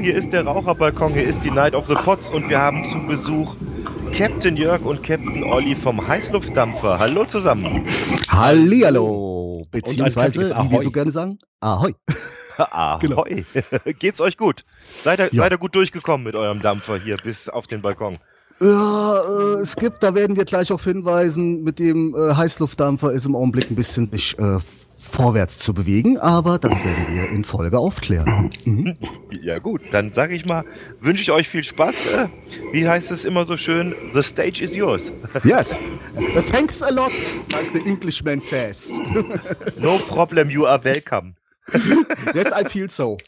hier ist der Raucherbalkon, hier ist die Night of the Pots und wir haben zu Besuch Captain Jörg und Captain Olli vom Heißluftdampfer. Hallo zusammen. Hallihallo, beziehungsweise, wie wir so gerne sagen, Ahoi. Ahoi. Genau. Geht's euch gut? Seid ihr gut durchgekommen mit eurem Dampfer hier bis auf den Balkon? Ja, da werden wir gleich auf hinweisen, mit dem Heißluftdampfer ist im Augenblick ein bisschen sich vorwärts zu bewegen, aber das werden wir in Folge aufklären. Mhm. Ja gut, dann sage ich mal, wünsche ich euch viel Spaß. Wie heißt es immer so schön? The stage is yours. Yes, thanks a lot, like the Englishman says. No problem, you are welcome. Yes, I feel so.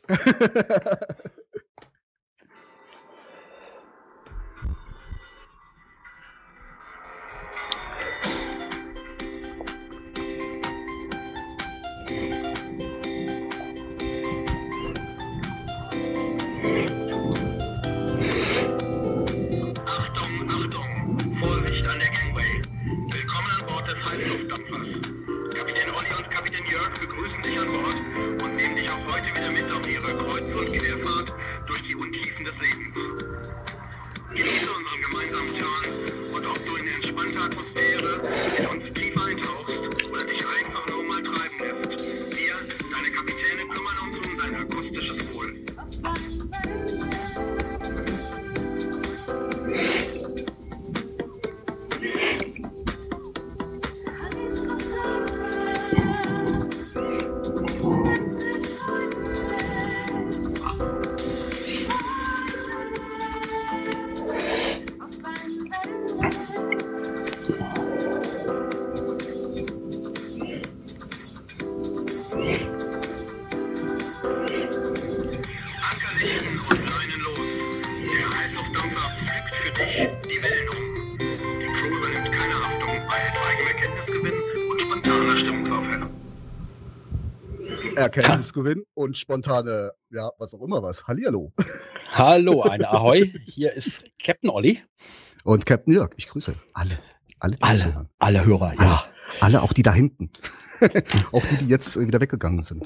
Erkenntnisgewinn und spontane, ja, was auch immer was. Hallihallo. Hallo, eine Ahoi. Hier ist Captain Olli. Und Captain Jörg. Ich grüße alle Hörer, ja. Alle, auch die da hinten. Auch die jetzt wieder weggegangen sind.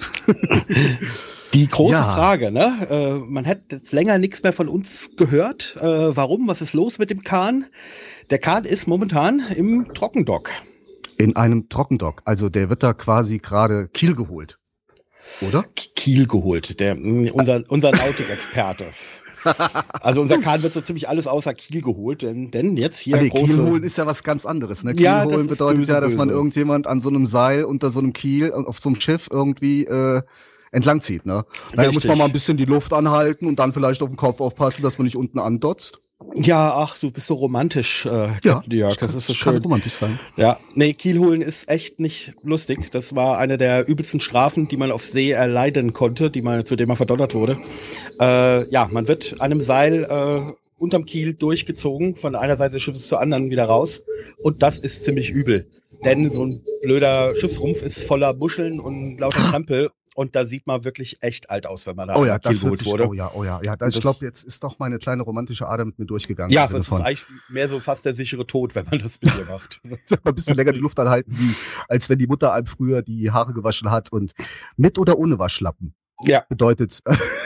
Die große Frage, ne? Man hat jetzt länger nichts mehr von uns gehört. Warum? Was ist los mit dem Kahn? Der Kahn ist momentan im Trockendock. In einem Trockendock. Also der wird da quasi gerade Kiel geholt. Oder? Kiel geholt, unser Nautikexperte. Also unser Kahn wird so ziemlich alles außer Kiel geholt, denn jetzt hier Kiel holen ist ja was ganz anderes. Ne? Kiel holen bedeutet böse, dass man irgendjemand an so einem Seil unter so einem Kiel auf so einem Schiff irgendwie entlang zieht. Ne? Daher muss man mal ein bisschen die Luft anhalten und dann vielleicht auf den Kopf aufpassen, dass man nicht unten andotzt. Ja, ach, du bist so romantisch, Jörg. Das ist so schön. Kann romantisch sein. Ja, nee, Kiel holen ist echt nicht lustig. Das war eine der übelsten Strafen, die man auf See erleiden konnte, zu dem man verdonnert wurde. Man wird an einem Seil unterm Kiel durchgezogen, von einer Seite des Schiffes zur anderen wieder raus. Und das ist ziemlich übel. Denn so ein blöder Schiffsrumpf ist voller Muscheln und lauter Krempel. Und da sieht man wirklich echt alt aus, wenn man da Kiel geholt wurde. Ich glaube, jetzt ist doch meine kleine romantische Ader mit mir durchgegangen. Ja, das ist eigentlich mehr so fast der sichere Tod, wenn man das mit dir macht. Ein bisschen länger die Luft anhalten, als wenn die Mutter einem früher die Haare gewaschen hat. Und mit oder ohne Waschlappen. Ja. Bedeutet,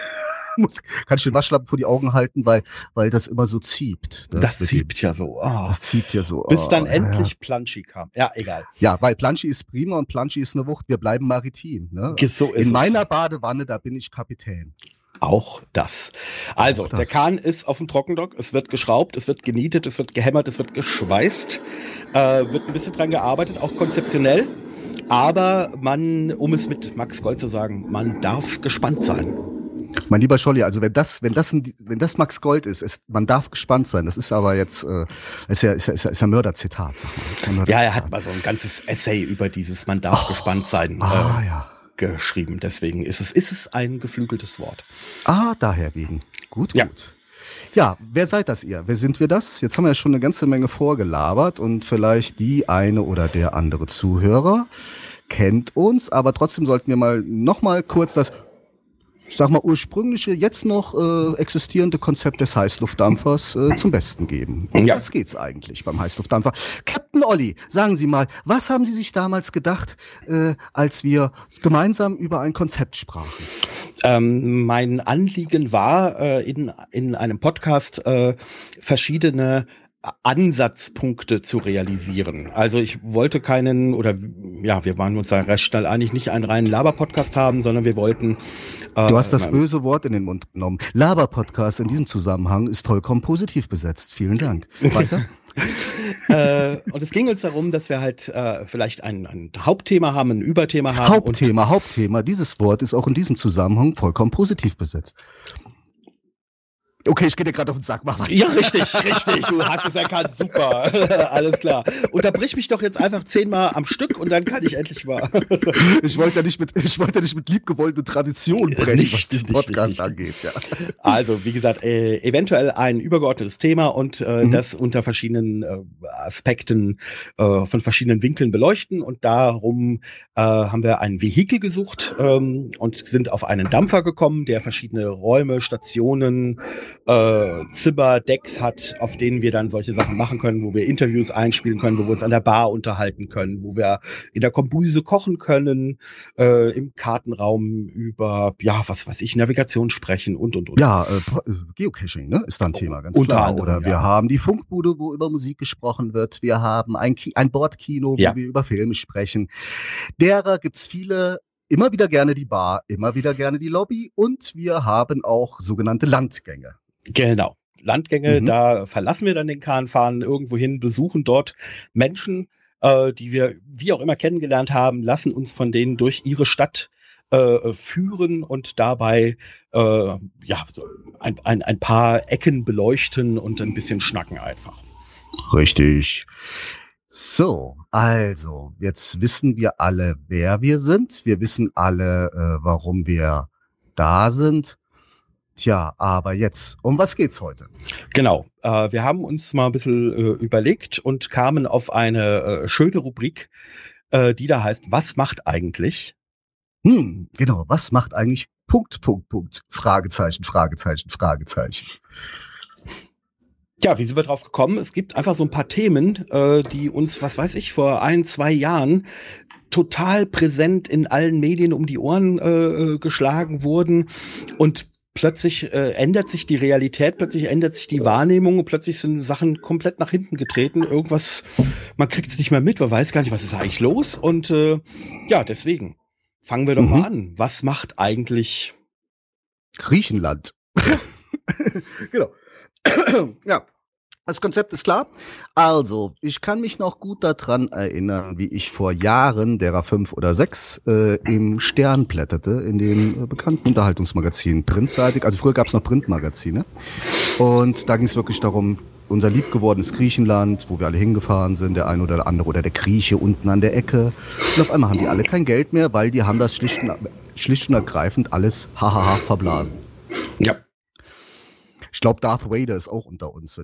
kann ich den Waschlappen vor die Augen halten, weil das immer so zieht. Ne? Das zieht ja so. Das zieht ja so. Bis dann endlich Planschi kam. Ja, egal. Ja, weil Planschi ist prima und Planschi ist eine Wucht. Wir bleiben maritim. Ne? So ist In meiner Badewanne, da bin ich Kapitän. Auch das. Also, der Kahn ist auf dem Trockendock. Es wird geschraubt, es wird genietet, es wird gehämmert, es wird geschweißt. Wird ein bisschen dran gearbeitet, auch konzeptionell. Aber um es mit Max Gold zu sagen, man darf gespannt sein. Mein lieber Scholli, also wenn das Max Gold ist, man darf gespannt sein. Das ist aber jetzt ist ja Mörderzitat. Sag mal. Ja, er hat mal so ein ganzes Essay über dieses man darf gespannt sein geschrieben. Deswegen ist es ein geflügeltes Wort. Daher wegen. Gut. Ja, wer seid das ihr? Wer sind wir das? Jetzt haben wir ja schon eine ganze Menge vorgelabert und vielleicht die eine oder der andere Zuhörer kennt uns, aber trotzdem sollten wir noch mal kurz das ich sag mal, ursprüngliche, jetzt noch existierende Konzept des Heißluftdampfers zum Besten geben. Um was geht's eigentlich beim Heißluftdampfer? Captain Olli, sagen Sie mal, was haben Sie sich damals gedacht, als wir gemeinsam über ein Konzept sprachen? Mein Anliegen war, in einem Podcast verschiedene Ansatzpunkte zu realisieren. Also ich wollte wir waren uns da recht schnell einig, nicht einen reinen Laber-Podcast haben, sondern wir wollten... Du hast das böse Wort in den Mund genommen. Laber-Podcast in diesem Zusammenhang ist vollkommen positiv besetzt. Vielen Dank. Weiter? Und es ging uns darum, dass wir halt vielleicht ein Hauptthema haben, ein Überthema haben. Hauptthema. Dieses Wort ist auch in diesem Zusammenhang vollkommen positiv besetzt. Okay, ich gehe dir gerade auf den Sack, mach mal. Ja, richtig. Du hast es erkannt. Super. Alles klar. Unterbrich mich doch jetzt einfach 10-mal am Stück und dann kann ich endlich mal. Ich wollte ja nicht mit liebgewollten Traditionen brechen, was den Podcast angeht. Ja. Also, wie gesagt, eventuell ein übergeordnetes Thema und das unter verschiedenen Aspekten von verschiedenen Winkeln beleuchten. Und darum haben wir ein Vehikel gesucht und sind auf einen Dampfer gekommen, der verschiedene Räume, Stationen, Zimmer, Decks hat, auf denen wir dann solche Sachen machen können, wo wir Interviews einspielen können, wo wir uns an der Bar unterhalten können, wo wir in der Kombüse kochen können, im Kartenraum über, Navigation sprechen und. Ja, Geocaching, ne, ist da ein Thema, ganz klar. Anderem, oder wir haben die Funkbude, wo über Musik gesprochen wird. Wir haben ein Bordkino, wo wir über Filme sprechen. Derer gibt's viele. Immer wieder gerne die Bar, immer wieder gerne die Lobby und wir haben auch sogenannte Landgänge. Genau. Landgänge, da verlassen wir dann den Kahn, fahren irgendwo hin, besuchen dort Menschen, die wir wie auch immer kennengelernt haben, lassen uns von denen durch ihre Stadt führen und dabei ein paar Ecken beleuchten und ein bisschen schnacken einfach. Richtig. So, also, jetzt wissen wir alle, wer wir sind. Wir wissen alle, warum wir da sind. Tja, aber jetzt, um was geht's heute? Genau, wir haben uns mal ein bisschen überlegt und kamen auf eine schöne Rubrik, die da heißt, was macht eigentlich? Genau, was macht eigentlich? Punkt. Fragezeichen. Ja, wie sind wir drauf gekommen? Es gibt einfach so ein paar Themen, die uns, vor 1-2 Jahren total präsent in allen Medien um die Ohren geschlagen wurden und plötzlich ändert sich die Realität, plötzlich ändert sich die Wahrnehmung und plötzlich sind Sachen komplett nach hinten getreten. Irgendwas, man kriegt es nicht mehr mit, man weiß gar nicht, was ist eigentlich los und deswegen fangen wir doch mal an. Was macht eigentlich Griechenland? Genau. Ja, das Konzept ist klar. Also, ich kann mich noch gut daran erinnern, wie ich vor Jahren, derer 5 oder 6, im Stern blätterte, in dem bekannten Unterhaltungsmagazin, printseitig. Also früher gab es noch Printmagazine. Und da ging es wirklich darum, unser liebgewordenes Griechenland, wo wir alle hingefahren sind, der eine oder der andere oder der Grieche unten an der Ecke. Und auf einmal haben die alle kein Geld mehr, weil die haben das schlicht und ergreifend alles verblasen. Ja. Ich glaube, Darth Vader ist auch unter uns.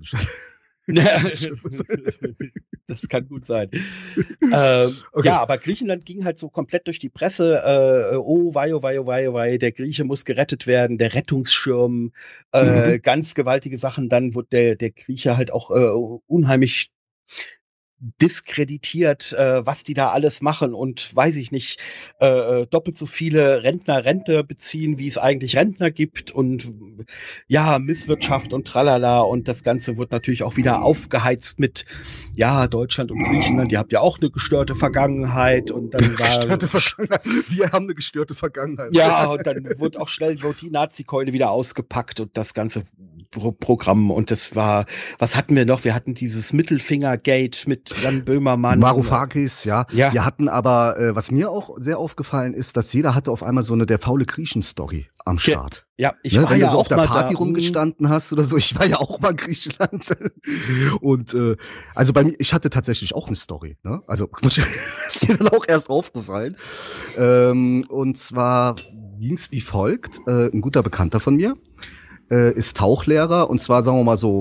Das kann gut sein. Okay. Ja, aber Griechenland ging halt so komplett durch die Presse. Wei, der Grieche muss gerettet werden, der Rettungsschirm, ganz gewaltige Sachen. Dann wurde der Grieche halt auch unheimlich diskreditiert, was die da alles machen und weiß ich nicht, doppelt so viele Rentner Rente beziehen, wie es eigentlich Rentner gibt und ja, Misswirtschaft und tralala und das Ganze wird natürlich auch wieder aufgeheizt mit Deutschland und Griechenland, ihr habt ja auch eine gestörte Vergangenheit und dann wir haben eine gestörte Vergangenheit. Ja, und dann wird auch schnell die Nazi-Keule wieder ausgepackt und das ganze Programm und das war, was hatten wir noch? Wir hatten dieses Mittelfinger-Gate mit Jan Böhmermann. Varoufakis, ja. Wir hatten aber, was mir auch sehr aufgefallen ist, dass jeder hatte auf einmal so eine der faule Griechen-Story am Start. Ja, ich war wenn ja du so auch auf der Party rumgestanden hast oder so, ich war ja auch mal in Griechenland. Und also bei mir, ich hatte tatsächlich auch eine Story, ne? Also ist mir dann auch erst aufgefallen. Und zwar ging's wie folgt, ein guter Bekannter von mir ist Tauchlehrer und zwar, sagen wir mal so,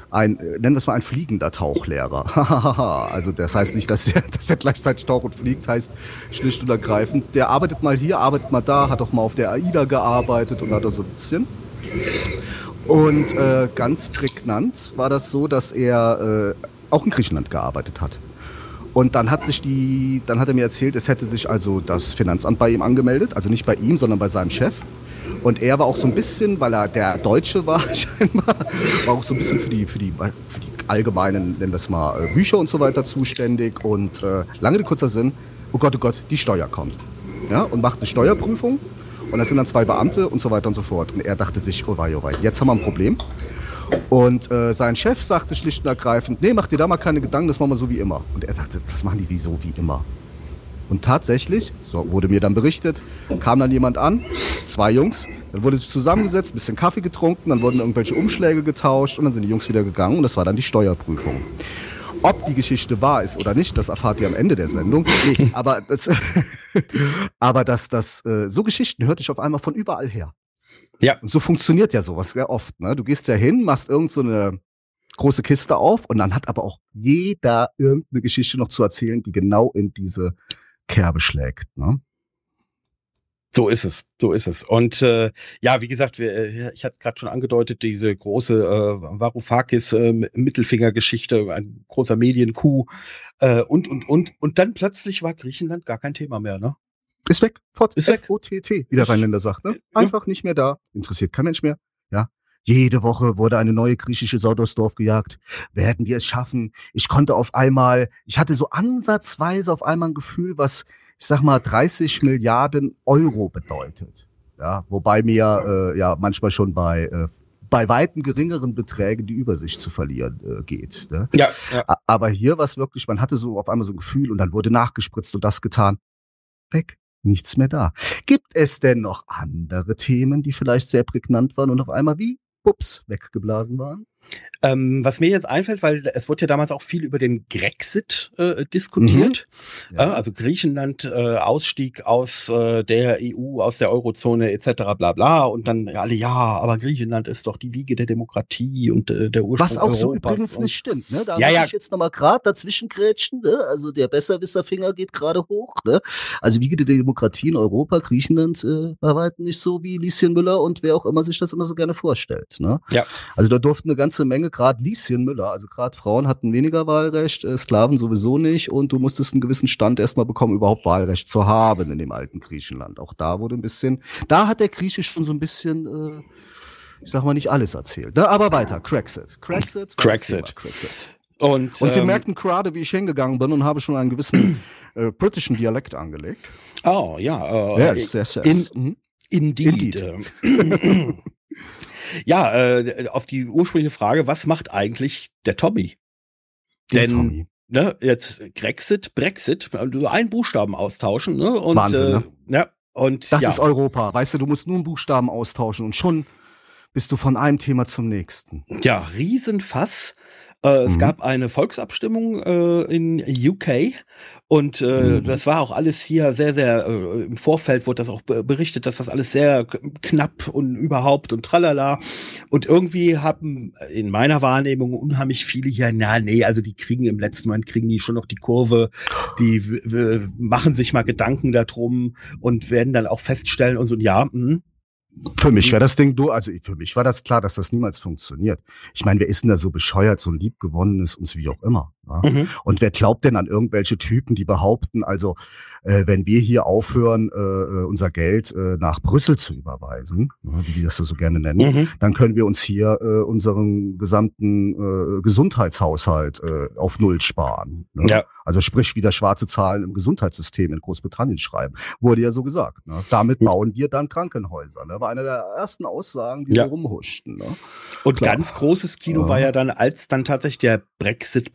nennen wir es mal ein fliegender Tauchlehrer. Also das heißt nicht, dass der gleichzeitig taucht und fliegt, heißt schlicht und ergreifend, der arbeitet mal hier, arbeitet mal da, hat auch mal auf der AIDA gearbeitet und hat da so ein bisschen. Und ganz prägnant war das so, dass er auch in Griechenland gearbeitet hat. Und dann hat er mir erzählt, es hätte sich also das Finanzamt bei ihm angemeldet, also nicht bei ihm, sondern bei seinem Chef. Und er war auch so ein bisschen, weil er der Deutsche war scheinbar, war auch so ein bisschen für die allgemeinen, nennen wir es mal, Bücher und so weiter zuständig. Und lange Rede, kurzer Sinn, oh Gott, die Steuer kommt. Ja, und macht eine Steuerprüfung. Und das sind dann 2 Beamte und so weiter und so fort. Und er dachte sich, oh wei, jetzt haben wir ein Problem. Und sein Chef sagte schlicht und ergreifend, nee, mach dir da mal keine Gedanken, das machen wir so wie immer. Und er dachte, was machen die wie so wie immer? Und tatsächlich, so wurde mir dann berichtet, kam dann jemand an, 2 Jungs, dann wurde sich zusammengesetzt, ein bisschen Kaffee getrunken, dann wurden irgendwelche Umschläge getauscht und dann sind die Jungs wieder gegangen und das war dann die Steuerprüfung. Ob die Geschichte wahr ist oder nicht, das erfahrt ihr am Ende der Sendung. Nee, aber so Geschichten hörte ich auf einmal von überall her. Ja. Und so funktioniert ja sowas sehr oft. Ne? Du gehst ja hin, machst irgend so eine große Kiste auf und dann hat aber auch jeder irgendeine Geschichte noch zu erzählen, die genau in diese Kerbe schlägt. Ne? So ist es. Und wie gesagt, ich hatte gerade schon angedeutet, diese große Varoufakis-Mittelfinger-Geschichte, ein großer Mediencoup und dann plötzlich war Griechenland gar kein Thema mehr, ne? Ist weg. Fort. Ist weg. FOTT, wie der Rheinländer sagt. Ne? Einfach nicht mehr da. Interessiert kein Mensch mehr. Ja. Jede Woche wurde eine neue griechische Sau durchs Dorf gejagt. Werden wir es schaffen? Ich hatte so ansatzweise auf einmal ein Gefühl, was, ich sag mal, 30 Milliarden Euro bedeutet. Ja, wobei mir manchmal schon bei weiten geringeren Beträgen die Übersicht zu verlieren geht. Ne? Ja. Aber hier war es wirklich, man hatte so auf einmal so ein Gefühl und dann wurde nachgespritzt und das getan. Weg. Nichts mehr da. Gibt es denn noch andere Themen, die vielleicht sehr prägnant waren und auf einmal weggeblasen waren? Was mir jetzt einfällt, weil es wurde ja damals auch viel über den Grexit diskutiert. Mhm. Ja. Also Griechenland, Ausstieg aus der EU, aus der Eurozone etc. bla bla. Und dann alle, aber Griechenland ist doch die Wiege der Demokratie und der Ursprung Was auch Europas so übrigens nicht stimmt. Ne? Da muss ich jetzt nochmal gerade dazwischen grätschen. Ne? Also der Besserwisserfinger geht gerade hoch. Ne? Also Wiege der Demokratie in Europa, Griechenland bei weitem nicht so wie Lieschen Müller und wer auch immer sich das immer so gerne vorstellt. Ne? Ja. Also da durften eine ganze Menge, gerade Lieschen Müller, also gerade Frauen hatten weniger Wahlrecht, Sklaven sowieso nicht und du musstest einen gewissen Stand erstmal bekommen, überhaupt Wahlrecht zu haben in dem alten Griechenland. Auch da wurde da hat der Grieche schon so ein bisschen, ich sag mal, nicht alles erzählt. Ne? Aber weiter, Crexit. Und wir merkten gerade, wie ich hingegangen bin und habe schon einen gewissen britischen Dialekt angelegt. Oh, ja. Yes. Indeed. Auf die ursprüngliche Frage, was macht eigentlich der Tommy? Denn ne, jetzt Brexit, nur einen Buchstaben austauschen, ne? Und, Wahnsinn, ne? Ja, und das ist Europa, weißt du musst nur einen Buchstaben austauschen und schon bist du von einem Thema zum nächsten. Ja, Riesenfass. Es gab eine Volksabstimmung in UK und das war auch alles hier sehr, sehr, im Vorfeld wurde das auch berichtet, dass das alles sehr knapp und überhaupt und tralala. Und irgendwie haben in meiner Wahrnehmung unheimlich viele hier, also die kriegen im letzten Moment, kriegen die schon noch die Kurve, die machen sich mal Gedanken darum und werden dann auch feststellen und so, Für mich wäre das Ding für mich war das klar, dass das niemals funktioniert. Ich meine, wer ist denn da so bescheuert, so ein liebgewonnenes und wie auch immer. Ja? Und wer glaubt denn an irgendwelche Typen, die behaupten, also wenn wir hier aufhören, unser Geld nach Brüssel zu überweisen, wie die das so gerne nennen, dann können wir uns hier unseren gesamten Gesundheitshaushalt auf Null sparen. Ne? Ja. Also sprich, wieder schwarze Zahlen im Gesundheitssystem in Großbritannien schreiben. Wurde ja so gesagt. Ne? Damit bauen wir dann Krankenhäuser. Ne? War eine der ersten Aussagen, die so rumhuschten. Ne? Und ganz großes Kino war ja dann, als dann tatsächlich der Brexit beschlossen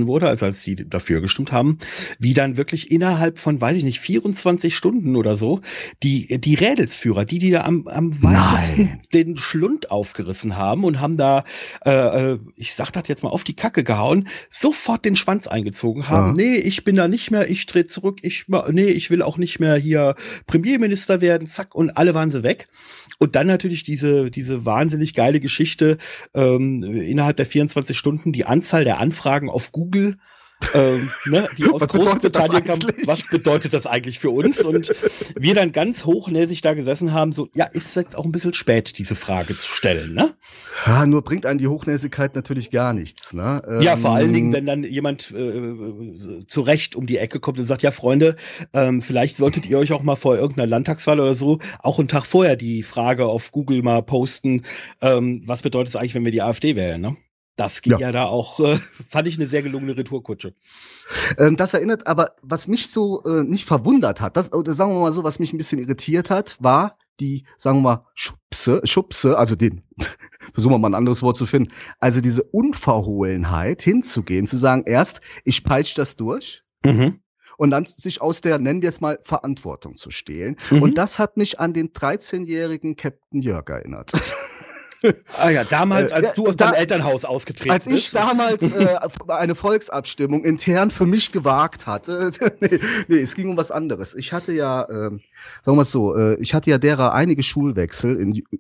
wurde, also als die dafür gestimmt haben, wie dann wirklich innerhalb von, weiß ich nicht, 24 Stunden oder so, die Rädelsführer, die da am weitesten den Schlund aufgerissen haben und haben da, ich sag das jetzt mal, auf die Kacke gehauen, sofort den Schwanz eingezogen haben. Nee, ich bin da nicht mehr, ich drehe zurück, ich will auch nicht mehr hier Premierminister werden, zack, und alle waren sie weg. Und dann natürlich diese wahnsinnig geile Geschichte, innerhalb der 24 Stunden die Anzahl der Anfragen auf Google, die aus Großbritannien kamen. Was bedeutet das eigentlich für uns? Und wir dann ganz hochnäsig da gesessen haben, so, ja, ist jetzt auch ein bisschen spät, diese Frage zu stellen, ne? Ja, nur bringt einen die Hochnäsigkeit natürlich gar nichts, ne? Ja, vor allen Dingen, wenn dann jemand zu Recht um die Ecke kommt und sagt, ja, Freunde, vielleicht solltet ihr euch auch mal vor irgendeiner Landtagswahl oder so auch einen Tag vorher die Frage auf Google mal posten, was bedeutet es eigentlich, wenn wir die AfD wählen, ne? Das ging ja da auch, fand ich eine sehr gelungene Retourkutsche. Das erinnert, aber was mich so nicht verwundert hat, oder sagen wir mal so, was mich ein bisschen irritiert hat, war die, sagen wir mal, Schubse, also versuchen wir mal ein anderes Wort zu finden, also diese Unverhohlenheit hinzugehen, zu sagen, erst, ich peitsche das durch, und dann sich aus der, nennen wir es mal, Verantwortung zu stehlen. Und das hat mich an den 13-jährigen Captain Jörg erinnert. Ah ja, damals, als du aus deinem Elternhaus ausgetreten bist. Als ich damals eine Volksabstimmung intern für mich gewagt hatte. nee, es ging um was anderes. Ich hatte ja, sagen wir mal so, einige Schulwechsel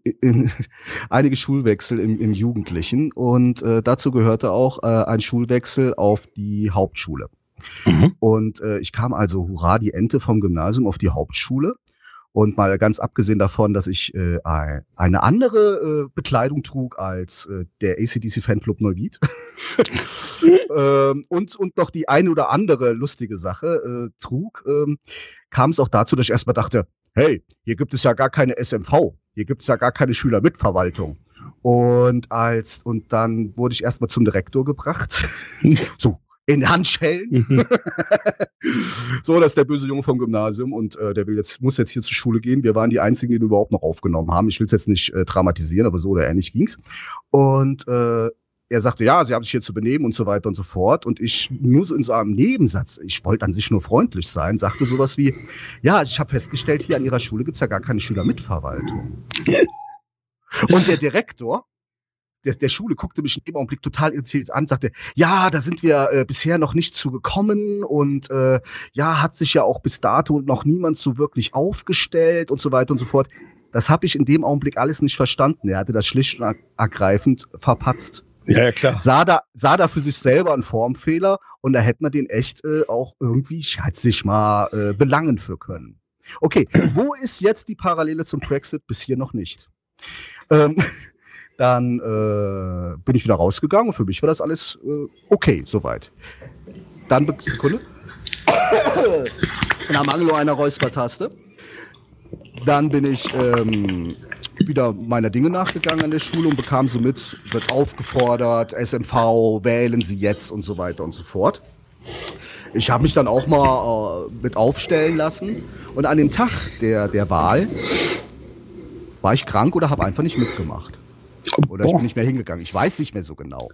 im Jugendlichen, und dazu gehörte auch ein Schulwechsel auf die Hauptschule. Und ich kam also, hurra, die Ente vom Gymnasium auf die Hauptschule. Und mal ganz abgesehen davon, dass ich eine andere Bekleidung trug als der AC/DC-Fanclub Neuwied und noch die eine oder andere lustige Sache trug, kam es auch dazu, dass ich erstmal dachte, hey, hier gibt es ja gar keine SMV, hier gibt es ja gar keine Schülermitverwaltung. Und dann wurde ich erstmal zum Direktor gebracht, so in Handschellen. So, das ist der böse Junge vom Gymnasium, und der muss jetzt hier zur Schule gehen. Wir waren die Einzigen, die ihn überhaupt noch aufgenommen haben. Ich will es jetzt nicht dramatisieren, aber so oder ähnlich ging's. Und er sagte, ja, sie haben sich hier zu benehmen und so weiter und so fort. Und ich nur so in so einem Nebensatz, ich wollte an sich nur freundlich sein, sagte sowas wie, ja, ich habe festgestellt, hier an Ihrer Schule gibt's ja gar keine Schülermitverwaltung. Und der Direktor der Schule guckte mich in dem Augenblick total irritiert an, sagte, ja, da sind wir bisher noch nicht zu gekommen, und hat sich ja auch bis dato noch niemand so wirklich aufgestellt und so weiter und so fort. Das habe ich in dem Augenblick alles nicht verstanden. Er hatte das schlicht und ergreifend verpatzt. Ja, klar. Sah da für sich selber einen Formfehler, und da hätte man den echt auch irgendwie, schätze ich mal, belangen für können. Okay, wo ist jetzt die Parallele zum Brexit? Bis hier noch nicht. Dann bin ich wieder rausgegangen, und für mich war das alles okay, soweit. Dann, Sekunde. In Mangel einer Räuspertaste. Dann bin ich wieder meiner Dinge nachgegangen an der Schule und bekam so mit, wird aufgefordert, SMV, wählen Sie jetzt und so weiter und so fort. Ich habe mich dann auch mal mit aufstellen lassen, und an dem Tag der Wahl war ich krank oder habe einfach nicht mitgemacht. Oder ich bin nicht mehr hingegangen. Ich weiß nicht mehr so genau.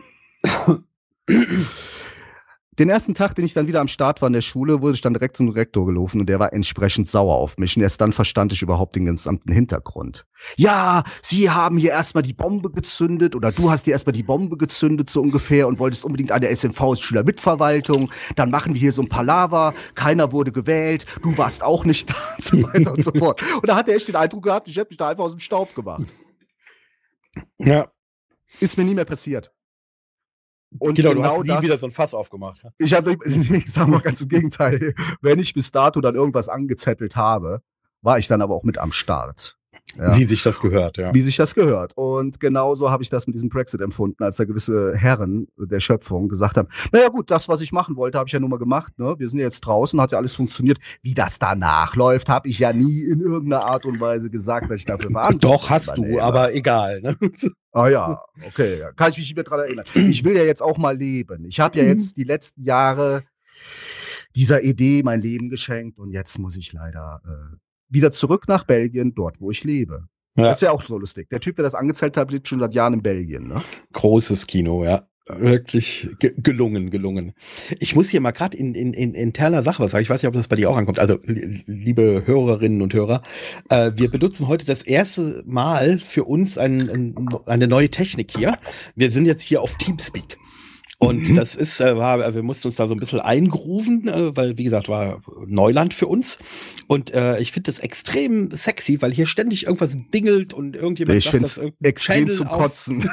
Den ersten Tag, den ich dann wieder am Start war in der Schule, wurde ich dann direkt zum Rektor gelaufen, und der war entsprechend sauer auf mich. Und erst dann verstand ich überhaupt den gesamten Hintergrund. Ja, Sie haben hier erstmal die Bombe gezündet, oder du hast hier erstmal die Bombe gezündet, so ungefähr, und wolltest unbedingt eine SMV als Schülermitverwaltung. Dann machen wir hier so ein Palaver, keiner wurde gewählt, du warst auch nicht da, und so weiter und so fort. Und da hat er echt den Eindruck gehabt, ich hätte mich da einfach aus dem Staub gemacht. Ja. Ist mir nie mehr passiert. Und genau, du hast nie wieder so ein Fass aufgemacht. Ich sag mal ganz im Gegenteil. Wenn ich bis dato dann irgendwas angezettelt habe, war ich dann aber auch mit am Start. Ja. Wie sich das gehört, ja. Wie sich das gehört. Und genauso habe ich das mit diesem Brexit empfunden, als da gewisse Herren der Schöpfung gesagt haben, naja gut, das, was ich machen wollte, habe ich ja nun mal gemacht. Ne? Wir sind ja jetzt draußen, hat ja alles funktioniert. Wie das danach läuft, habe ich ja nie in irgendeiner Art und Weise gesagt, dass ich dafür verantwortlich bin. Doch, hast du, aber egal. Ne? Ah ja, okay, ja. Kann ich mich nicht mehr dran erinnern. Ich will ja jetzt auch mal leben. Ich habe ja jetzt die letzten Jahre dieser Idee mein Leben geschenkt, und jetzt muss ich leider wieder zurück nach Belgien, dort, wo ich lebe. Ja. Das ist ja auch so lustig. Der Typ, der das angezeigt hat, lebt schon seit Jahren in Belgien. Ne? Großes Kino, ja. Wirklich gelungen. Ich muss hier mal gerade in interner Sache was sagen. Ich weiß nicht, ob das bei dir auch ankommt. Also, liebe Hörerinnen und Hörer, wir benutzen heute das erste Mal für uns eine neue Technik hier. Wir sind jetzt hier auf Teamspeak. Und das ist, wir mussten uns da so ein bisschen eingrooven, weil, wie gesagt, war Neuland für uns. Und ich finde das extrem sexy, weil hier ständig irgendwas dingelt und irgendjemand ich sagt, das extrem zum Kotzen.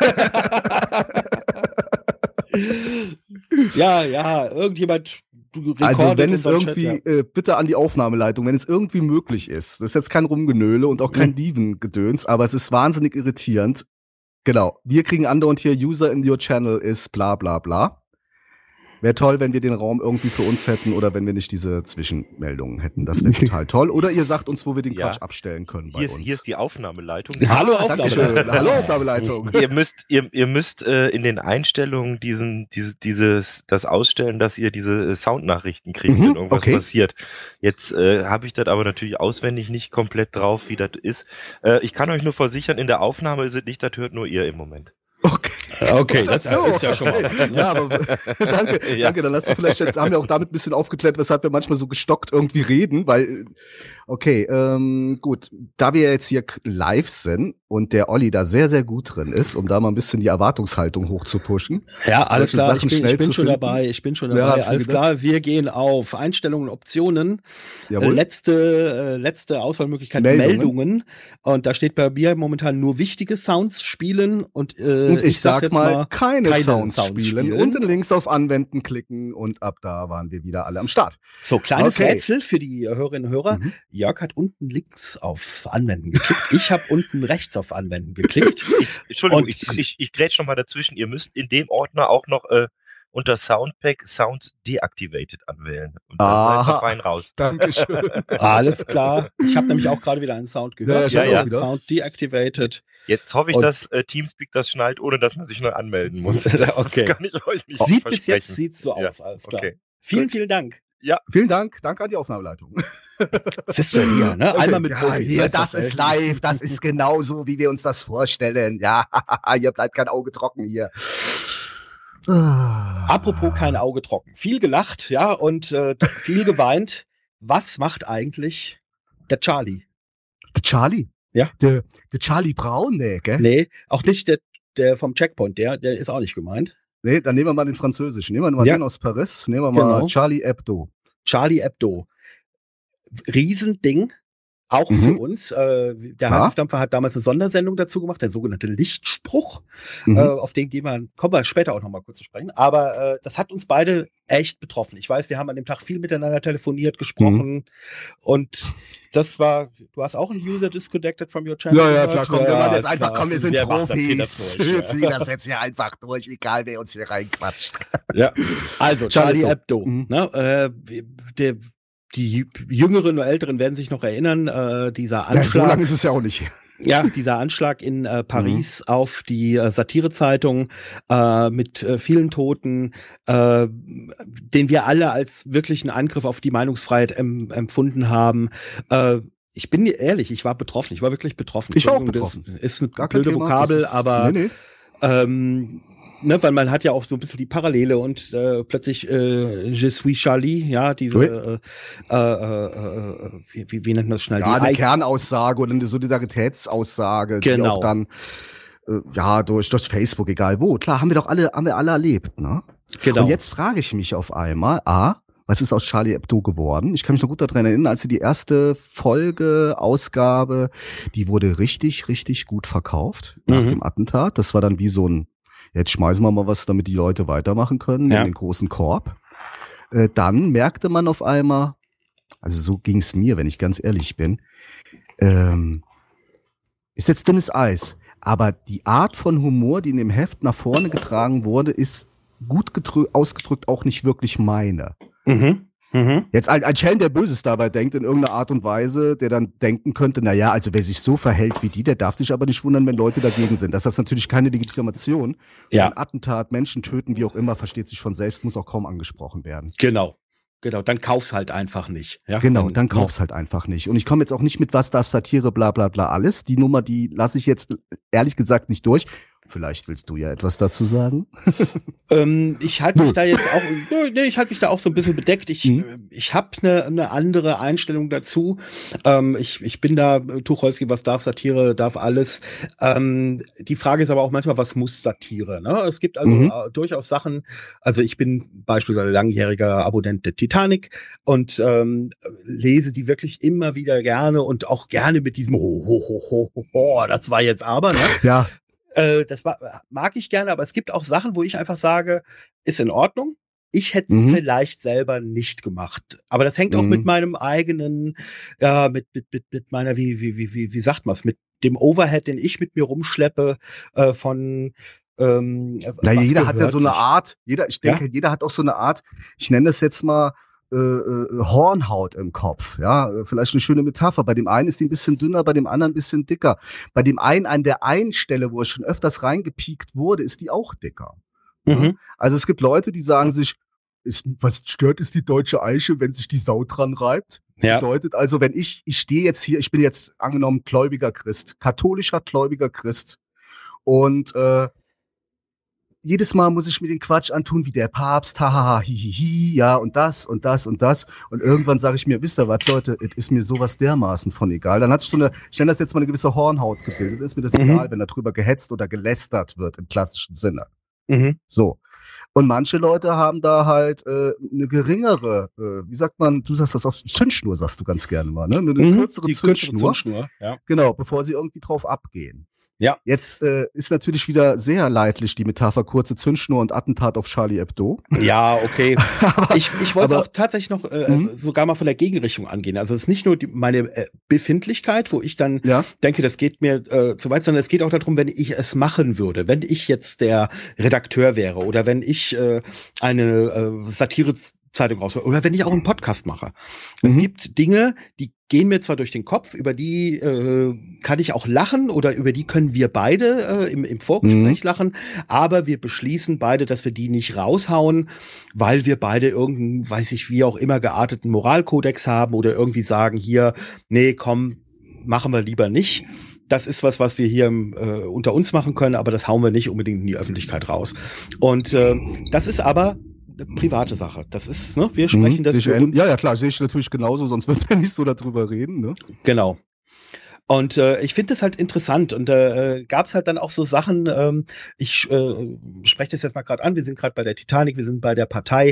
Ja, irgendjemand. Also wenn es irgendwie, bitte an die Aufnahmeleitung, wenn es irgendwie möglich ist, das ist jetzt kein Rumgenöle und auch kein Diven-Gedöns, aber es ist wahnsinnig irritierend. Genau, wir kriegen andauernd hier User in your channel ist bla bla bla. Wäre toll, wenn wir den Raum irgendwie für uns hätten oder wenn wir nicht diese Zwischenmeldungen hätten. Das wäre total toll. Oder ihr sagt uns, wo wir den Quatsch abstellen können bei uns. Hier ist die Aufnahmeleitung. Hallo Aufnahmeleitung. Hallo Aufnahmeleitung. Ihr müsst in den Einstellungen das ausstellen, dass ihr diese Soundnachrichten kriegt, wenn irgendwas passiert. Jetzt habe ich das aber natürlich auswendig nicht komplett drauf, wie das ist. Ich kann euch nur versichern, in der Aufnahme ist es nicht, das hört nur ihr im Moment. Okay, das ist ja schon mal. Ja, aber danke. Dann hast du vielleicht jetzt, haben wir auch damit ein bisschen aufgeklärt, weshalb wir manchmal so gestockt irgendwie reden, weil, gut, da wir jetzt hier live sind und der Olli da sehr, sehr gut drin ist, um da mal ein bisschen die Erwartungshaltung hochzupushen. Ja, alles klar, ich bin schon dabei, alles klar, wir gehen auf Einstellungen, Optionen, letzte Auswahlmöglichkeit, Meldungen. Und da steht bei mir momentan nur wichtige Sounds spielen und ich sag mal, keine Sounds spielen und den Links auf Anwenden klicken und ab da waren wir wieder alle am Start. So, kleines Rätsel für die Hörerinnen und Hörer. Jörg hat unten links auf Anwenden geklickt. Ich habe unten rechts auf Anwenden geklickt. Entschuldigung, ich grätsch noch mal dazwischen. Ihr müsst in dem Ordner auch noch unter Soundpack Sounds Deactivated anwählen. Und dann seid ihr rein raus. Dankeschön. Alles klar. Ich habe nämlich auch gerade wieder einen Sound gehört. Ja. Sound Deactivated. Jetzt hoffe ich, dass Teamspeak das schnallt, ohne dass man sich neu anmelden muss. Okay. Kann ich euch nicht Bis jetzt sieht's so aus, alles klar. Okay. Vielen Dank. Ja. Vielen Dank. Danke an die Aufnahmeleitung. Das ist ja hier, ne? Einmal mit Profis. Das ist live. Das ist genauso, wie wir uns das vorstellen. Ja, hier bleibt kein Auge trocken hier. Apropos kein Auge trocken. Viel gelacht, ja, und viel geweint. Was macht eigentlich der Charlie? Der Charlie? Ja. Der Charlie Brown, ne, gell? Nee, auch nicht der vom Checkpoint, der ist auch nicht gemeint. Nee, dann nehmen wir mal den französischen. Nehmen wir mal den aus Paris. Nehmen wir mal Charlie Hebdo. Charlie Hebdo. Riesending. Auch für uns. Der Heißluftdampfer hat damals eine Sondersendung dazu gemacht, der sogenannte Lichtspruch. Auf den kommen wir später auch noch mal kurz zu sprechen. Aber das hat uns beide echt betroffen. Ich weiß, wir haben an dem Tag viel miteinander telefoniert, gesprochen. Und das war, du hast auch einen User disconnected from your channel. Ja, klar, komm, wir machen jetzt einfach, wir sind Profis. Wir ziehen das jetzt hier einfach durch, egal wer uns hier reinquatscht. Ja, also Charlie Hebdo. Ne, die Jüngeren oder Älteren werden sich noch erinnern, dieser Anschlag. So lange ist es ja auch nicht. Ja, dieser Anschlag in Paris auf die Satirezeitung mit vielen Toten, den wir alle als wirklichen Angriff auf die Meinungsfreiheit empfunden haben. Ich bin ehrlich, ich war betroffen. Ich war wirklich betroffen. Ich war auch betroffen. Das ist eine blöde Vokabel, aber weil man hat ja auch so ein bisschen die Parallele und plötzlich Je suis Charlie, ja, diese wie nennt man das schnell? Ja, eine Kernaussage oder eine Solidaritätsaussage, die auch dann durch Facebook, egal wo. Klar, haben wir alle erlebt, ne? Genau. Und jetzt frage ich mich auf einmal, was ist aus Charlie Hebdo geworden? Ich kann mich noch gut daran erinnern, als die erste Ausgabe, die wurde richtig, richtig gut verkauft nach dem Attentat. Das war dann wie so ein jetzt schmeißen wir mal was, damit die Leute weitermachen können, in den großen Korb. Dann merkte man auf einmal, also so ging es mir, wenn ich ganz ehrlich bin, ist jetzt dünnes Eis, aber die Art von Humor, die in dem Heft nach vorne getragen wurde, ist gut ausgedrückt auch nicht wirklich meine. Jetzt ein Schelm, der Böses dabei denkt in irgendeiner Art und Weise, der dann denken könnte, naja, also wer sich so verhält wie die, der darf sich aber nicht wundern, wenn Leute dagegen sind. Das ist natürlich keine Legitimation. Ein Attentat, Menschen töten, wie auch immer, versteht sich von selbst, muss auch kaum angesprochen werden. Genau, dann kauf's halt einfach nicht. Ja? Genau, dann kauf's halt einfach nicht. Und ich komme jetzt auch nicht mit, was darf Satire, bla bla bla alles. Die Nummer, die lasse ich jetzt ehrlich gesagt nicht durch. Vielleicht willst du ja etwas dazu sagen. Ich halte mich da jetzt auch, ich halte mich da auch so ein bisschen bedeckt. Ich habe eine andere Einstellung dazu. Ich bin da Tucholsky, was darf Satire, darf alles. Die Frage ist aber auch manchmal, was muss Satire? Ne? Es gibt also durchaus Sachen. Also ich bin beispielsweise langjähriger Abonnent der Titanic und lese die wirklich immer wieder gerne und auch gerne mit diesem das war jetzt aber, ne? Ja. Das mag ich gerne, aber es gibt auch Sachen, wo ich einfach sage, ist in Ordnung. Ich hätte es vielleicht selber nicht gemacht. Aber das hängt auch mit meinem eigenen, mit meiner, wie sagt man's, mit dem Overhead, den ich mit mir rumschleppe, von jeder hat ja so eine Art, jeder hat auch so eine Art, ich nenne das jetzt mal Hornhaut im Kopf, ja, vielleicht eine schöne Metapher. Bei dem einen ist die ein bisschen dünner, bei dem anderen ein bisschen dicker. Bei dem einen an der einen Stelle, wo er schon öfters reingepiekt wurde, ist die auch dicker. Ja? Also es gibt Leute, die sagen sich, was stört ist die deutsche Eiche, wenn sich die Sau dran reibt? Ja. Bedeutet also, wenn ich stehe jetzt hier, ich bin jetzt angenommen gläubiger Christ, katholischer gläubiger Christ und jedes Mal muss ich mir den Quatsch antun, wie der Papst, hahaha, hihihi, ja, und das und das und das. Und irgendwann sage ich mir, wisst ihr was, Leute, es ist mir sowas dermaßen von egal. Dann hat sich ich nenne das jetzt mal eine gewisse Hornhaut gebildet. Ist mir das egal, wenn darüber gehetzt oder gelästert wird im klassischen Sinne. So. Und manche Leute haben da halt eine geringere, wie sagt man, du sagst das auf Zündschnur, sagst du ganz gerne mal, ne? Eine kürzere Zündschnur. Ja. Genau, bevor sie irgendwie drauf abgehen. Ja. Jetzt ist natürlich wieder sehr leidlich die Metapher kurze Zündschnur und Attentat auf Charlie Hebdo. Ja, okay. Ich wollte es auch tatsächlich noch sogar mal von der Gegenrichtung angehen. Also es ist nicht nur meine Befindlichkeit, wo ich dann denke, das geht mir zu weit, sondern es geht auch darum, wenn ich es machen würde. Wenn ich jetzt der Redakteur wäre oder wenn ich eine Satire-Zeitung raus oder wenn ich auch einen Podcast mache. Es gibt Dinge, die gehen mir zwar durch den Kopf, über die kann ich auch lachen oder über die können wir beide im Vorgespräch lachen, aber wir beschließen beide, dass wir die nicht raushauen, weil wir beide irgendeinen, weiß ich wie auch immer, gearteten Moralkodex haben oder irgendwie sagen, hier, nee, komm, machen wir lieber nicht. Das ist was wir hier unter uns machen können, aber das hauen wir nicht unbedingt in die Öffentlichkeit raus. Und das ist aber private Sache. Das ist, ne, wir sprechen das für uns. Ja, klar, sehe ich natürlich genauso, sonst würden wir nicht so darüber reden, ne? Genau. Und ich finde das halt interessant und gab es halt dann auch so Sachen, ich spreche das jetzt mal gerade an, wir sind gerade bei der Titanic, wir sind bei der Partei,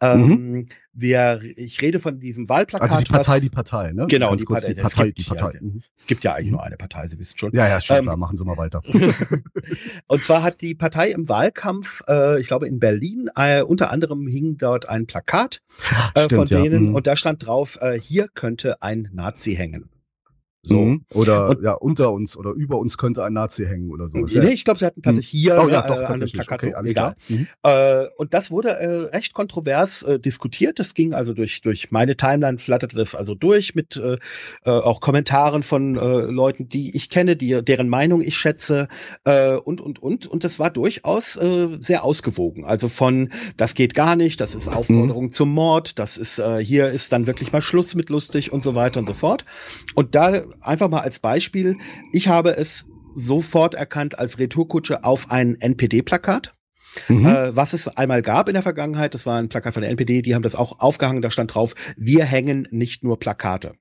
ich rede von diesem Wahlplakat. Also die Partei, ne? Genau, die Partei. Es gibt ja eigentlich nur eine Partei, Sie wissen schon. Ja, schon, machen Sie mal weiter. Und zwar hat die Partei im Wahlkampf, ich glaube in Berlin, unter anderem hing dort ein Plakat von denen und da stand drauf, hier könnte ein Nazi hängen. So. Oder unter uns oder über uns könnte ein Nazi hängen oder so. Nee, ich glaube, sie hatten tatsächlich hier an einem Plakat. Okay, egal. Und das wurde recht kontrovers diskutiert. Das ging also durch meine Timeline, flatterte das also durch mit auch Kommentaren von Leuten, die ich kenne, deren Meinung ich schätze und das war durchaus sehr ausgewogen. Also von, das geht gar nicht, das ist Aufforderung zum Mord, das ist, hier ist dann wirklich mal Schluss mit lustig und so weiter und so fort. Und da einfach mal als Beispiel, ich habe es sofort erkannt als Retourkutsche auf ein NPD-Plakat. Was es einmal gab in der Vergangenheit, das war ein Plakat von der NPD, die haben das auch aufgehangen, da stand drauf, wir hängen nicht nur Plakate.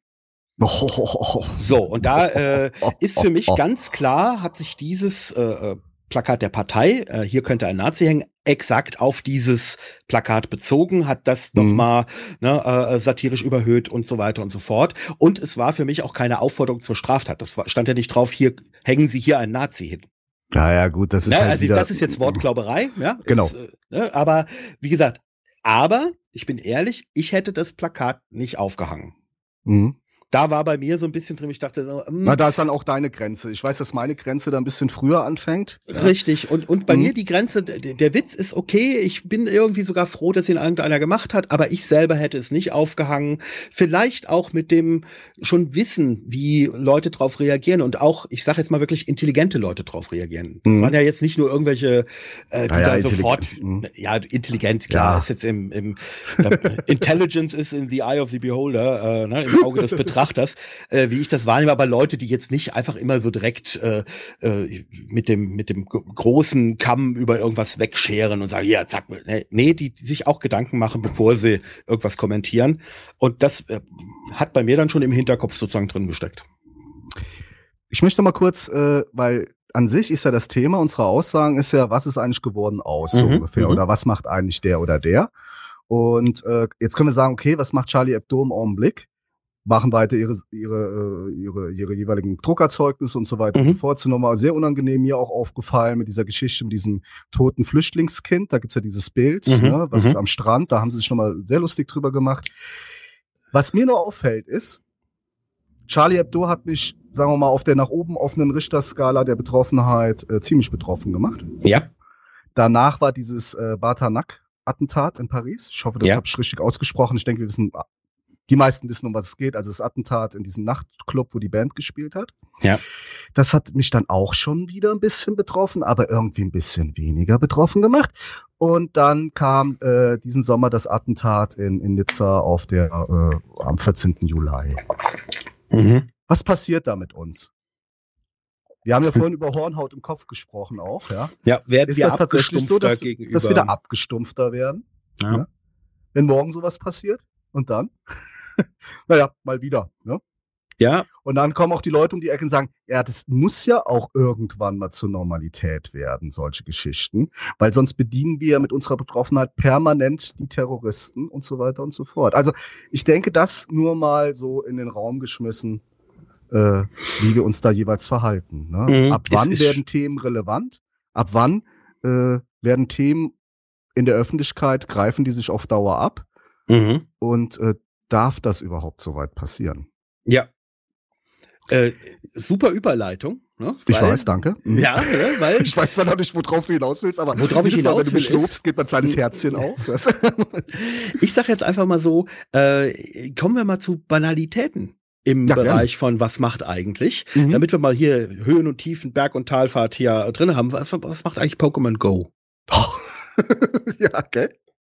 So, und da ist für mich ganz klar, hat sich dieses Plakat der Partei, hier könnte ein Nazi hängen, exakt auf dieses Plakat bezogen, hat das nochmal satirisch überhöht und so weiter und so fort. Und es war für mich auch keine Aufforderung zur Straftat. Das stand ja nicht drauf, hier hängen Sie hier einen Nazi hin. Ja, gut, das ist halt also wieder, das ist jetzt Wortklauberei, ja. Genau. Aber wie gesagt, ich bin ehrlich, ich hätte das Plakat nicht aufgehangen. Da war bei mir so ein bisschen drin, ich dachte so, na, da ist dann auch deine Grenze. Ich weiß, dass meine Grenze da ein bisschen früher anfängt. Richtig. Und bei mir die Grenze, der Witz ist okay. Ich bin irgendwie sogar froh, dass ihn irgendeiner gemacht hat, aber ich selber hätte es nicht aufgehangen. Vielleicht auch mit dem schon Wissen, wie Leute drauf reagieren und auch, ich sage jetzt mal wirklich intelligente Leute drauf reagieren. Das waren ja jetzt nicht nur irgendwelche, die da sofort, intelligent, klar, ist jetzt im Intelligence is in the eye of the beholder, im Auge des Betrachters. Betrachters, wie ich das wahrnehme, aber Leute, die jetzt nicht einfach immer so direkt mit dem großen Kamm über irgendwas wegscheren und sagen, ja, zack, nee, die sich auch Gedanken machen, bevor sie irgendwas kommentieren. Und das hat bei mir dann schon im Hinterkopf sozusagen drin gesteckt. Ich möchte mal kurz, weil an sich ist ja das Thema unserer Aussagen ist ja, was ist eigentlich geworden aus, so ungefähr, oder was macht eigentlich der oder der? Und jetzt können wir sagen, okay, was macht Charlie Hebdo im Augenblick? Machen weiter ihre jeweiligen Druckerzeugnisse und so weiter und so fort. Das ist nochmal sehr unangenehm mir auch aufgefallen mit dieser Geschichte, mit diesem toten Flüchtlingskind. Da gibt's ja dieses Bild, ne, was ist am Strand, da haben sie sich nochmal sehr lustig drüber gemacht. Was mir nur auffällt ist, Charlie Hebdo hat mich, sagen wir mal, auf der nach oben offenen Richterskala der Betroffenheit ziemlich betroffen gemacht. Ja. Danach war dieses Bataclan-Attentat in Paris. Ich hoffe, das habe ich richtig ausgesprochen. Ich denke, die meisten wissen, um was es geht. Also das Attentat in diesem Nachtclub, wo die Band gespielt hat. Ja. Das hat mich dann auch schon wieder ein bisschen betroffen, aber irgendwie ein bisschen weniger betroffen gemacht. Und dann kam diesen Sommer das Attentat in Nizza am 14. Juli. Was passiert da mit uns? Wir haben ja vorhin über Hornhaut im Kopf gesprochen auch, ja. Ja, werden ist wir das tatsächlich so, dass wir wieder abgestumpfter werden? Ja. Ja? Wenn morgen sowas passiert und dann? Naja, mal wieder, ne? Ja. Und dann kommen auch die Leute um die Ecke und sagen, ja, das muss ja auch irgendwann mal zur Normalität werden, solche Geschichten, weil sonst bedienen wir mit unserer Betroffenheit permanent die Terroristen und so weiter und so fort. Also ich denke, das nur mal so in den Raum geschmissen, wie wir uns da jeweils verhalten. Ne? Ab wann werden Themen relevant? Ab wann werden Themen in der Öffentlichkeit, greifen die sich auf Dauer ab? Und darf das überhaupt so weit passieren? Ja. Super Überleitung. Ne? Ich weiß, danke. Ja, weil ich weiß zwar noch nicht, worauf du hinaus willst, aber worauf ich hinaus will, wenn du mich lobst, geht mein kleines Herzchen auf. Ich sag jetzt einfach mal so, kommen wir mal zu Banalitäten im Bereich von was macht eigentlich, damit wir mal hier Höhen und Tiefen, Berg- und Talfahrt hier drin haben. Was macht eigentlich Pokémon Go? Ja, okay.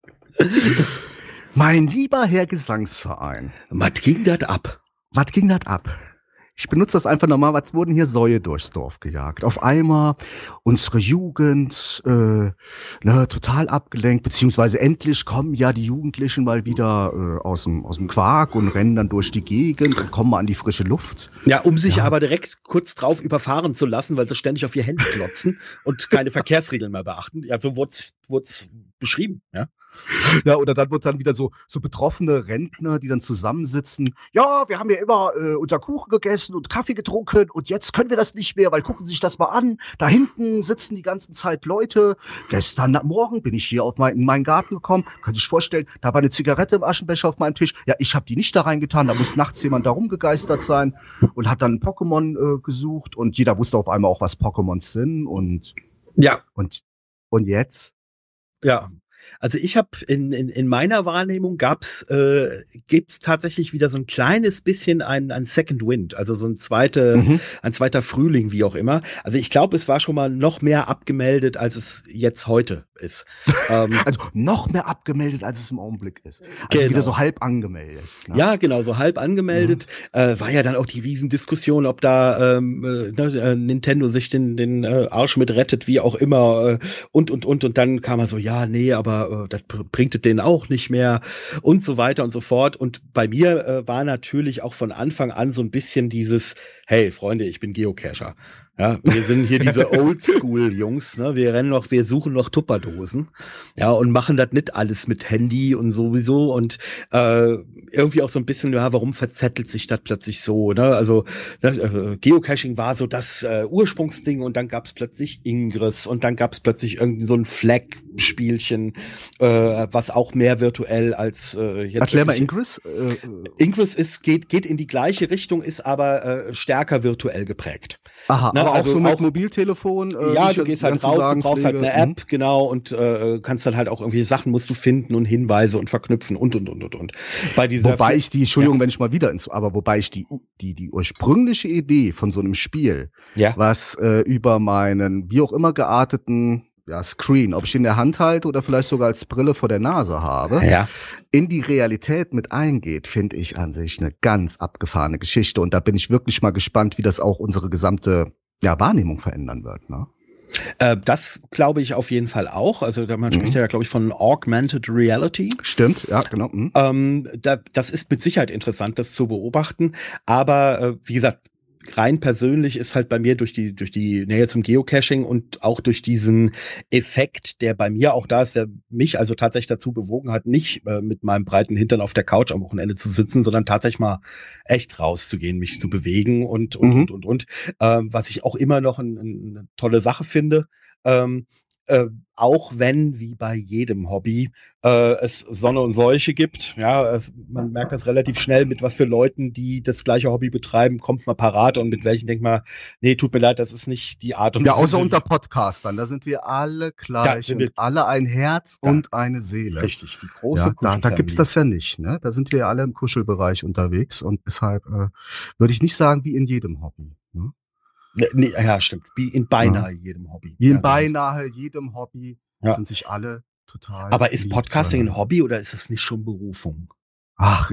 Mein lieber Herr Gesangsverein. Was ging das ab? Was ging das ab? Ich benutze das einfach nochmal, was wurden hier Säue durchs Dorf gejagt. Auf einmal unsere Jugend total abgelenkt, beziehungsweise endlich kommen ja die Jugendlichen mal wieder aus dem Quark und rennen dann durch die Gegend und kommen mal an die frische Luft. Ja, um sich aber direkt kurz drauf überfahren zu lassen, weil sie ständig auf ihr Handy glotzen und keine Verkehrsregeln mehr beachten. Ja, so wurd's beschrieben, ja. Ja, oder dann wird dann wieder so betroffene Rentner, die dann zusammensitzen. Ja, wir haben ja immer unser Kuchen gegessen und Kaffee getrunken und jetzt können wir das nicht mehr, weil gucken Sie sich das mal an. Da hinten sitzen die ganze Zeit Leute. Gestern Morgen bin ich hier in meinen Garten gekommen. Können Sie sich vorstellen, da war eine Zigarette im Aschenbecher auf meinem Tisch. Ja, ich habe die nicht da reingetan. Da muss nachts jemand da rumgegeistert sein und hat dann ein Pokémon gesucht und jeder wusste auf einmal auch, was Pokémons sind und ja. Und jetzt? Ja. Also ich habe in meiner Wahrnehmung gibt's tatsächlich wieder so ein kleines bisschen ein Second Wind, also so ein zweiter Frühling, wie auch immer. Also ich glaube, es war schon mal noch mehr abgemeldet, als es jetzt heute ist. Also noch mehr abgemeldet, als es im Augenblick ist. Also wieder so halb angemeldet. Ne? Ja, genau, so halb angemeldet. War ja dann auch die Riesendiskussion, ob da Nintendo sich den Arsch mit rettet, wie auch immer. Und dann kam er so, ja, nee, aber das bringt es denen auch nicht mehr und so weiter und so fort. Und bei mir war natürlich auch von Anfang an so ein bisschen dieses, hey, Freunde, ich bin Geocacher. Ja, wir sind hier diese Oldschool-Jungs, ne? Wir suchen noch Tupperdosen, ja, und machen das nicht alles mit Handy und sowieso und irgendwie auch so ein bisschen, ja, warum verzettelt sich das plötzlich so, ne? Also Geocaching war so das Ursprungsding und dann gab's plötzlich Ingress und dann gab's plötzlich irgendwie so ein Flag-Spielchen, was auch mehr virtuell als jetzt. Erklär mal Ingress. Ingress geht in die gleiche Richtung, ist aber stärker virtuell geprägt. Aha, ne? Aber also auch so mit Mobiltelefon? Ja, du gehst halt raus, du brauchst halt eine App, genau, und kannst dann halt auch irgendwie Sachen musst du finden und Hinweise und verknüpfen und. Bei dieser wobei ich wenn ich mal wieder wobei ich die ursprüngliche Idee von so einem Spiel, was über meinen wie auch immer gearteten Screen, ob ich ihn in der Hand halte oder vielleicht sogar als Brille vor der Nase habe, in die Realität mit eingeht, finde ich an sich eine ganz abgefahrene Geschichte. Und da bin ich wirklich mal gespannt, wie das auch unsere gesamte Wahrnehmung verändern wird. Ne? Das glaube ich auf jeden Fall auch. Also man spricht ja, glaube ich, von Augmented Reality. Stimmt, ja, genau. Das ist mit Sicherheit interessant, das zu beobachten. Aber wie gesagt, rein persönlich ist halt bei mir durch die Nähe zum Geocaching und auch durch diesen Effekt, der bei mir auch da ist, der mich also tatsächlich dazu bewogen hat, nicht mit meinem breiten Hintern auf der Couch am Wochenende zu sitzen, sondern tatsächlich mal echt rauszugehen, mich zu bewegen und. Was ich auch immer noch eine tolle Sache finde. Auch wenn, wie bei jedem Hobby, es Sonne und Seuche gibt. Ja, man merkt das relativ schnell, mit was für Leuten, die das gleiche Hobby betreiben, kommt man parat und mit welchen denkt man, nee, tut mir leid, das ist nicht die Art und Weise. Ja, außer unter Podcastern, da sind wir alle gleich und alle ein Herz und eine Seele. Richtig, die große da gibt's das ja nicht, ne? Da sind wir ja alle im Kuschelbereich unterwegs und deshalb würde ich nicht sagen, wie in jedem Hobby, ne? Nee, ja, stimmt. Wie in beinahe jedem Hobby. Wie in beinahe jedem Hobby sind sich alle total. Aber ist Podcasting ein Hobby oder ist es nicht schon Berufung? Ach,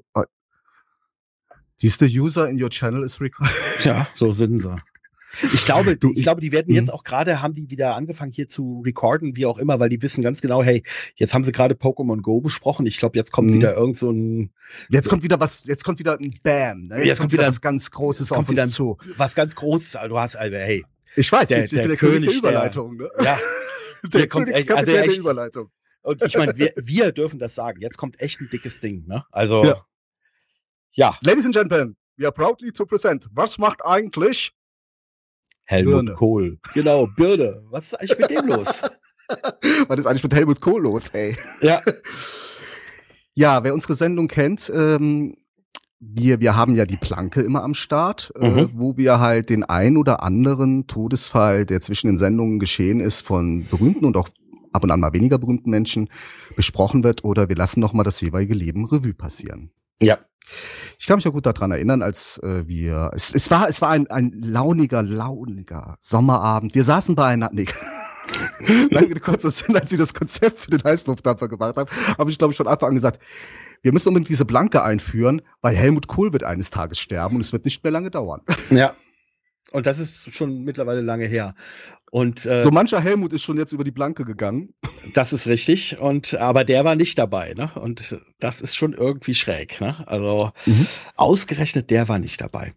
siehst du, User in your channel is required. Ja, so sind sie. Ich glaube, die werden jetzt auch gerade, haben die wieder angefangen hier zu recorden, wie auch immer, weil die wissen ganz genau, hey, jetzt haben sie gerade Pokémon Go besprochen. Ich glaube, jetzt kommt wieder irgend so ein... Jetzt kommt wieder ein Bam. Ne? Jetzt kommt wieder was ganz Großes auf uns zu. Was ganz Großes. Du hast, hey. Ich weiß, der König der Überleitung. Ne? Ja. Der Königskapitän der Überleitung. Und ich meine, wir dürfen das sagen. Jetzt kommt echt ein dickes Ding. Ne? Also, ja. Ladies and Gentlemen, we are proudly to present. Was macht eigentlich Helmut Kohl. Genau, Birne. Was ist eigentlich mit dem los? Was ist eigentlich mit Helmut Kohl los, ey? Ja. Ja, wer unsere Sendung kennt, wir haben ja die Planke immer am Start, wo wir halt den ein oder anderen Todesfall, der zwischen den Sendungen geschehen ist, von berühmten und auch ab und an mal weniger berühmten Menschen besprochen wird, oder wir lassen noch mal das jeweilige Leben Revue passieren. Ja. Ich kann mich ja gut daran erinnern, als es war ein launiger Sommerabend. Wir saßen bei einer, lange kurzer Sinn, als wir das Konzept für den Heißluftdampfer gemacht haben, habe ich, glaube ich, von Anfang an gesagt, wir müssen unbedingt diese Planke einführen, weil Helmut Kohl wird eines Tages sterben und es wird nicht mehr lange dauern. Ja. Und das ist schon mittlerweile lange her. Und so mancher Helmut ist schon jetzt über die Planke gegangen. Das ist richtig. Aber der war nicht dabei, ne? Und das ist schon irgendwie schräg, ne? Also ausgerechnet der war nicht dabei.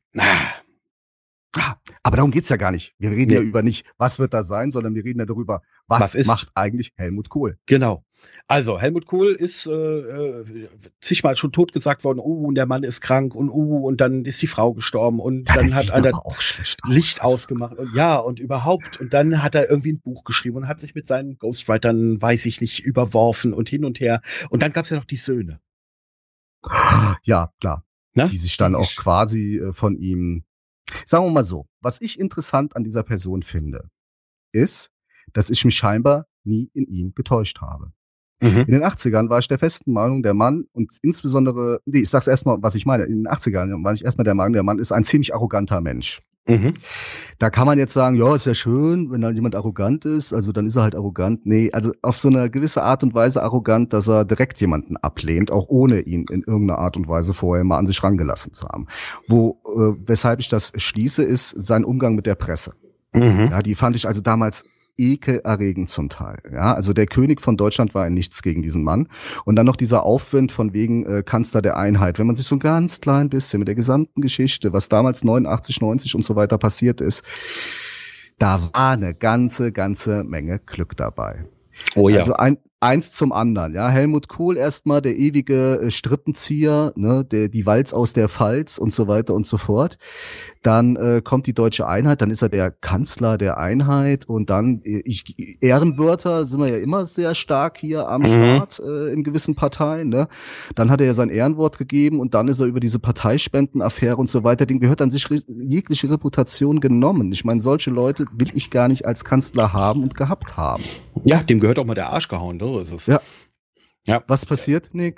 Aber darum geht's ja gar nicht. Wir reden ja über nicht, was wird da sein, sondern wir reden ja darüber, was macht eigentlich Helmut Kohl. Genau. Also Helmut Kohl ist zigmal schon totgesagt worden, und der Mann ist krank und dann ist die Frau gestorben und dann hat einer Licht ausgemacht und überhaupt. Und dann hat er irgendwie ein Buch geschrieben und hat sich mit seinen Ghostwritern, weiß ich nicht, überworfen und hin und her. Und dann gab's ja noch die Söhne. Ja, klar. Na? Die sich dann auch quasi von ihm, sagen wir mal so, was ich interessant an dieser Person finde, ist, dass ich mich scheinbar nie in ihm getäuscht habe. In den 80ern war ich der festen Meinung, der Mann, und insbesondere, ich sag's erstmal, was ich meine, in den 80ern war ich erstmal der Meinung, der Mann ist ein ziemlich arroganter Mensch. Da kann man jetzt sagen, ja, ist ja schön, wenn dann jemand arrogant ist, also dann ist er halt arrogant. Nee, also auf so eine gewisse Art und Weise arrogant, dass er direkt jemanden ablehnt, auch ohne ihn in irgendeiner Art und Weise vorher mal an sich rangelassen zu haben. Weshalb ich das schließe, ist sein Umgang mit der Presse. Ja, die fand ich also damals ekelerregend zum Teil. Ja, also der König von Deutschland war ein Nichts gegen diesen Mann. Und dann noch dieser Aufwind von wegen Kanzler der Einheit. Wenn man sich so ein ganz klein bisschen mit der gesamten Geschichte, was damals 89, 90 und so weiter passiert ist, da war eine ganze Menge Glück dabei. Oh ja. Also eins zum anderen, ja. Helmut Kohl erstmal der ewige Strippenzieher, ne, die Walz aus der Pfalz und so weiter und so fort. Dann kommt die deutsche Einheit, dann ist er der Kanzler der Einheit und dann Ehrenwörter sind wir ja immer sehr stark hier am Start in gewissen Parteien, ne? Dann hat er ja sein Ehrenwort gegeben und dann ist er über diese Parteispendenaffäre und so weiter, dem gehört an sich jegliche Reputation genommen. Ich meine, solche Leute will ich gar nicht als Kanzler haben und gehabt haben. Ja, dem gehört auch mal der Arsch gehauen, so ist es. Ja. Was passiert? Nix.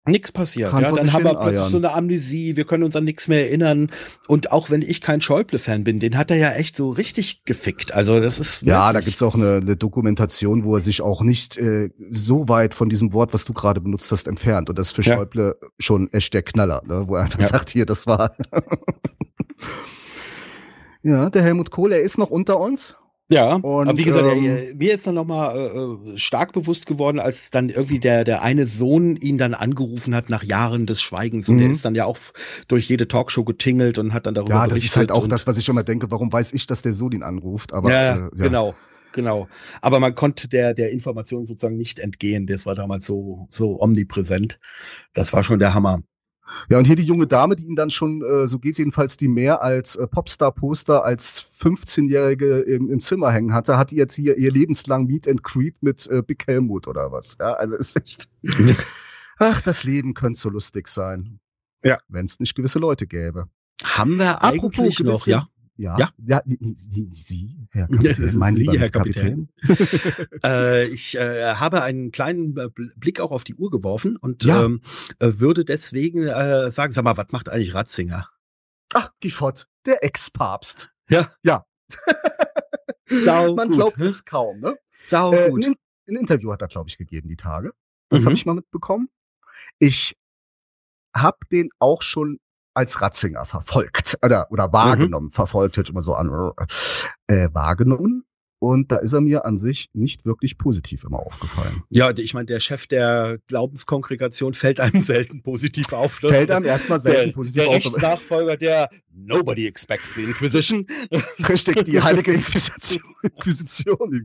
Nichts passiert, ja. Dann haben wir plötzlich so eine Amnesie, wir können uns an nichts mehr erinnern. Und auch wenn ich kein Schäuble-Fan bin, den hat er ja echt so richtig gefickt. Also das ist ja, da gibt's auch eine Dokumentation, wo er sich auch nicht so weit von diesem Wort, was du gerade benutzt hast, entfernt. Und das ist für Schäuble schon echt der Knaller, ne? Wo er einfach sagt, hier, das war ja, der Helmut Kohl, er ist noch unter uns. Ja, und, aber wie gesagt, mir ist dann nochmal stark bewusst geworden, als dann irgendwie der eine Sohn ihn dann angerufen hat nach Jahren des Schweigens. Und der ist dann ja auch durch jede Talkshow getingelt und hat dann darüber berichtet. Ja, das ist halt auch das, was ich immer denke, warum weiß ich, dass der Sohn ihn anruft? Aber Genau. Aber man konnte der Information sozusagen nicht entgehen. Das war damals so omnipräsent. Das war schon der Hammer. Ja, und hier die junge Dame, die ihn dann schon, so geht jedenfalls die mehr als Popstar-Poster als 15-Jährige im Zimmer hängen hatte, hat die jetzt hier ihr lebenslang Meet and Greet mit Big Helmut oder was. Ja, also ist echt. Ach, das Leben könnte so lustig sein. Ja. Wenn es nicht gewisse Leute gäbe. Haben wir eigentlich noch, ja? Ja, Sie, Herr Kapitän, mein lieber Herr Kapitän. Ich habe einen kleinen Blick auch auf die Uhr geworfen und würde deswegen sagen, sag mal, was macht eigentlich Ratzinger? Ach, Gifott, der Ex-Papst. Ja. Man glaubt es kaum, ne? Sau gut. Ein Interview hat er, glaube ich, gegeben, die Tage. Das habe ich mal mitbekommen. Ich habe den auch schon als Ratzinger verfolgt oder wahrgenommen. Verfolgt hört immer so an. Wahrgenommen. Und da ist er mir an sich nicht wirklich positiv immer aufgefallen. Ja, ich meine, der Chef der Glaubenskongregation fällt einem selten positiv auf. Ne? Fällt einem erstmal selten positiv auf. Der Rechtsnachfolger der Nobody Expects the Inquisition. Richtig, die heilige Inquisition.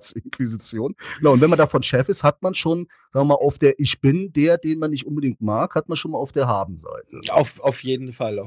Genau, und wenn man davon Chef ist, hat man schon, sagen wir mal, auf der Ich bin der, den man nicht unbedingt mag, hat man schon mal auf der Haben-Seite. Auf jeden Fall.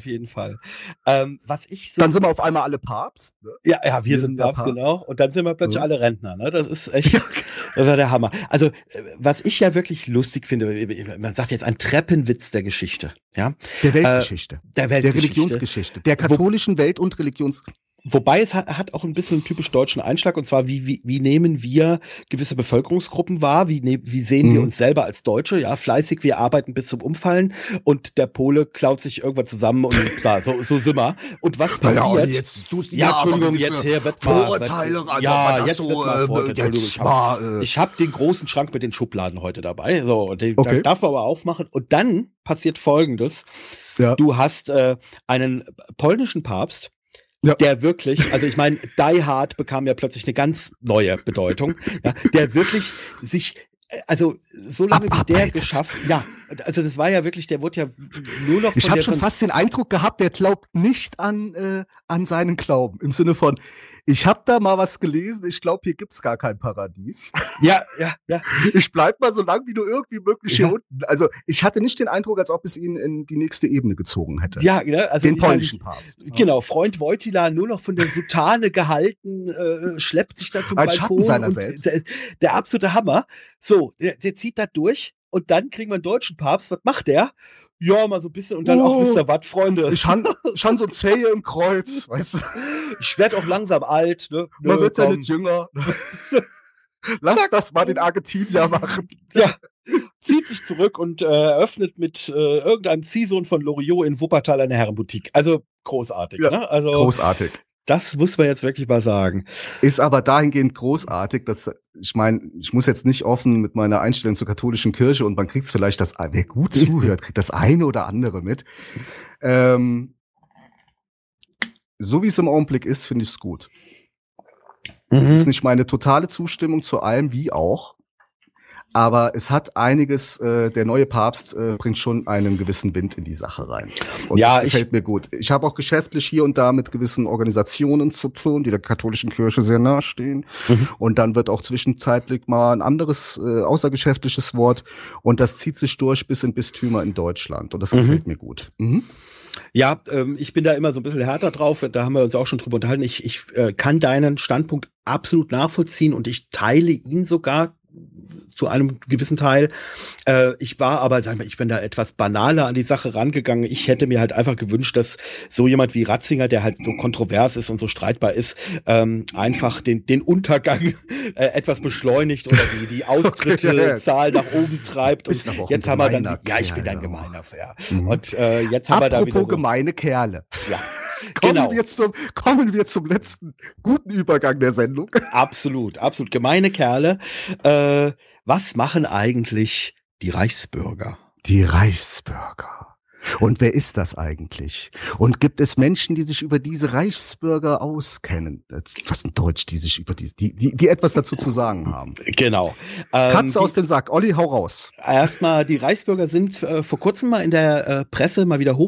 Was ich so dann sind wir auf einmal alle Papst. Ne? Ja, wir sind Papst, genau. Und dann sind wir plötzlich alle Rentner. Ne? Das ist echt, das war der Hammer. Also, was ich ja wirklich lustig finde, man sagt jetzt ein Treppenwitz der Geschichte. Ja? Der Weltgeschichte. Der Religionsgeschichte. Der katholischen Welt- und Religionsgeschichte. Wobei es hat auch ein bisschen einen typisch deutschen Einschlag, und zwar wie nehmen wir gewisse Bevölkerungsgruppen wahr, wie sehen wir uns selber als Deutsche, ja, fleißig, wir arbeiten bis zum Umfallen, und der Pole klaut sich irgendwann zusammen und klar, so sind wir. Und was passiert? Ja, jetzt tust du Entschuldigung, jetzt her wird Vorurteile, jetzt ich habe den großen Schrank mit den Schubladen heute dabei, so, und den darf man aber aufmachen, und dann passiert Folgendes: Du hast einen polnischen Papst, der wirklich, also ich meine, Die Hard bekam ja plötzlich eine ganz neue Bedeutung, der wirklich sich, also so lange wie der geschafft, also das war ja wirklich, der wurde ja nur noch. Ich habe schon fast den Eindruck gehabt, der glaubt nicht an seinen Glauben, im Sinne von, ich habe da mal was gelesen, ich glaube, hier gibt's gar kein Paradies. Ja. Ich bleib mal so lang wie nur irgendwie möglich hier unten. Also ich hatte nicht den Eindruck, als ob es ihn in die nächste Ebene gezogen hätte. Ja, also den polnischen Papst. Genau, Freund Wojtyla nur noch von der Soutane gehalten, schleppt sich da zum Balkon. Seiner selbst. Der absolute Hammer. So, der zieht da durch, und dann kriegen wir einen deutschen Papst. Was macht der? Ja, mal so ein bisschen, und dann auch, wisst ihr was, Freunde? Ich han so Zehe im Kreuz, weißt du? Ich werd auch langsam alt, ne? Man wird ja nicht jünger. Lass das mal den Argentinier machen. Ja, zieht sich zurück und eröffnet mit irgendeinem Ziehsohn von Loriot in Wuppertal eine Herrenboutique. Also großartig, ne? Also großartig. Das muss man jetzt wirklich mal sagen. Ist aber dahingehend großartig, dass, ich meine, ich muss jetzt nicht offen mit meiner Einstellung zur katholischen Kirche, und man kriegt es vielleicht, wer gut zuhört, kriegt das eine oder andere mit. So wie es im Augenblick ist, finde ich es gut. Es ist nicht meine totale Zustimmung zu allem, wie auch. Aber es hat einiges, der neue Papst bringt schon einen gewissen Wind in die Sache rein. Und das gefällt mir gut. Ich habe auch geschäftlich hier und da mit gewissen Organisationen zu tun, die der katholischen Kirche sehr nahestehen. Und dann wird auch zwischenzeitlich mal ein anderes außergeschäftliches Wort. Und das zieht sich durch bis in Bistümer in Deutschland. Und das gefällt mir gut. Ja, ich bin da immer so ein bisschen härter drauf. Da haben wir uns auch schon drüber unterhalten. Ich kann deinen Standpunkt absolut nachvollziehen, und ich teile ihn sogar zu einem gewissen Teil. Ich war aber, sagen wir, ich bin da etwas banaler an die Sache rangegangen. Ich hätte mir halt einfach gewünscht, dass so jemand wie Ratzinger, der halt so kontrovers ist und so streitbar ist, einfach den Untergang etwas beschleunigt oder die Austritte-Zahl nach oben treibt. Und jetzt haben wir dann, ich bin ein gemeiner, ja. Und jetzt haben wir da wieder so gemeine Kerle. Ja. Kommen wir zum letzten guten Übergang der Sendung. Absolut. Gemeine Kerle. Was machen eigentlich die Reichsbürger? Die Reichsbürger. Und wer ist das eigentlich? Und gibt es Menschen, die sich über diese Reichsbürger auskennen? Was in Deutsch, die sich über die etwas dazu zu sagen haben? Genau. Katze aus dem Sack. Olli, hau raus. Erstmal, die Reichsbürger sind vor kurzem mal in der Presse mal wieder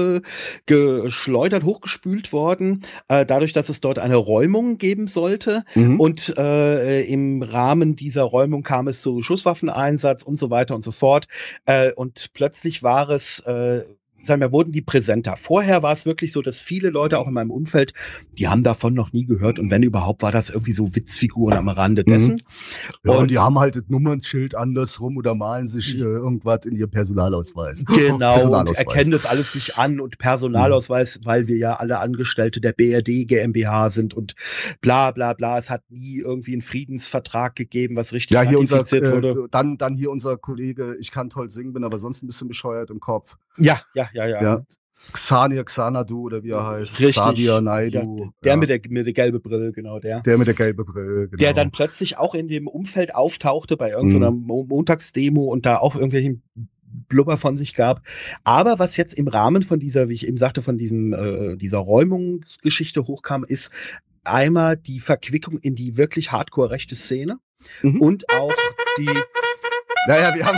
hochgespült worden, dadurch, dass es dort eine Räumung geben sollte. Und im Rahmen dieser Räumung kam es zu Schusswaffeneinsatz und so weiter und so fort. Und plötzlich war es wurden die präsenter. Vorher war es wirklich so, dass viele Leute auch in meinem Umfeld, die haben davon noch nie gehört und wenn überhaupt, war das irgendwie so Witzfiguren am Rande dessen. Ja, und die haben halt das Nummernschild andersrum oder malen sich irgendwas in ihr Personalausweis. Genau, und erkennen das alles nicht an und Personalausweis, weil wir ja alle Angestellte der BRD GmbH sind und bla bla bla. Es hat nie irgendwie einen Friedensvertrag gegeben, was richtig ratifiziert wurde. Dann hier unser Kollege, ich kann toll singen, bin aber sonst ein bisschen bescheuert im Kopf. Ja. Xanadu oder wie er heißt. Richtig. Xavier Naidu. Der mit der gelben Brille, genau der. Der mit der gelben Brille, genau. Der dann plötzlich auch in dem Umfeld auftauchte bei irgendeiner Montagsdemo und da auch irgendwelchen Blubber von sich gab. Aber was jetzt im Rahmen von dieser, wie ich eben sagte, von dieser Räumungsgeschichte hochkam, ist einmal die Verquickung in die wirklich hardcore rechte Szene und auch die Naja, wir haben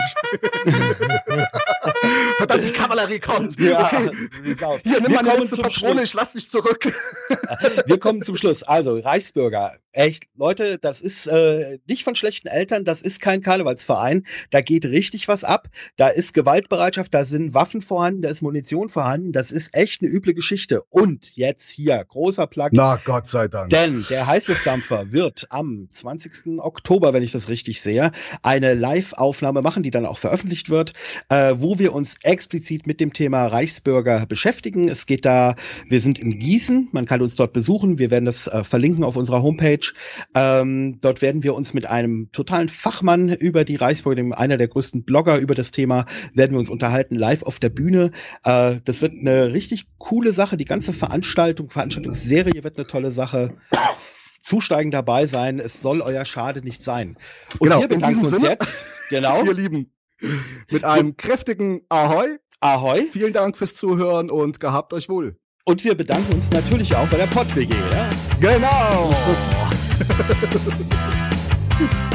verdammt, die Kavallerie kommt. Ja, okay. Hier, nimm meine letzte Patrone, ich lass dich zurück. Wir kommen zum Schluss. Also, Reichsbürger. Echt, Leute, das ist nicht von schlechten Eltern, das ist kein Karnevalsverein. Da geht richtig was ab. Da ist Gewaltbereitschaft, da sind Waffen vorhanden, da ist Munition vorhanden. Das ist echt eine üble Geschichte. Und jetzt hier, großer Plug. Na, Gott sei Dank. Denn der Heißluftdampfer wird am 20. Oktober, wenn ich das richtig sehe, eine Live-Aufnahme machen, die dann auch veröffentlicht wird, wo wir uns explizit mit dem Thema Reichsbürger beschäftigen. Es geht da, wir sind in Gießen, man kann uns dort besuchen. Wir werden das verlinken auf unserer Homepage. Dort werden wir uns mit einem totalen Fachmann über die Reichsbürger, dem einer der größten Blogger über das Thema, werden wir uns unterhalten, live auf der Bühne. Das wird eine richtig coole Sache. Die ganze Veranstaltungsserie wird eine tolle Sache. Zusteigen dabei sein. Es soll euer Schade nicht sein. Und genau, wir bedanken uns jetzt, ihr Lieben, mit einem kräftigen Ahoi. Ahoi. Vielen Dank fürs Zuhören und gehabt euch wohl. Und wir bedanken uns natürlich auch bei der Pott-WG, ja? Genau.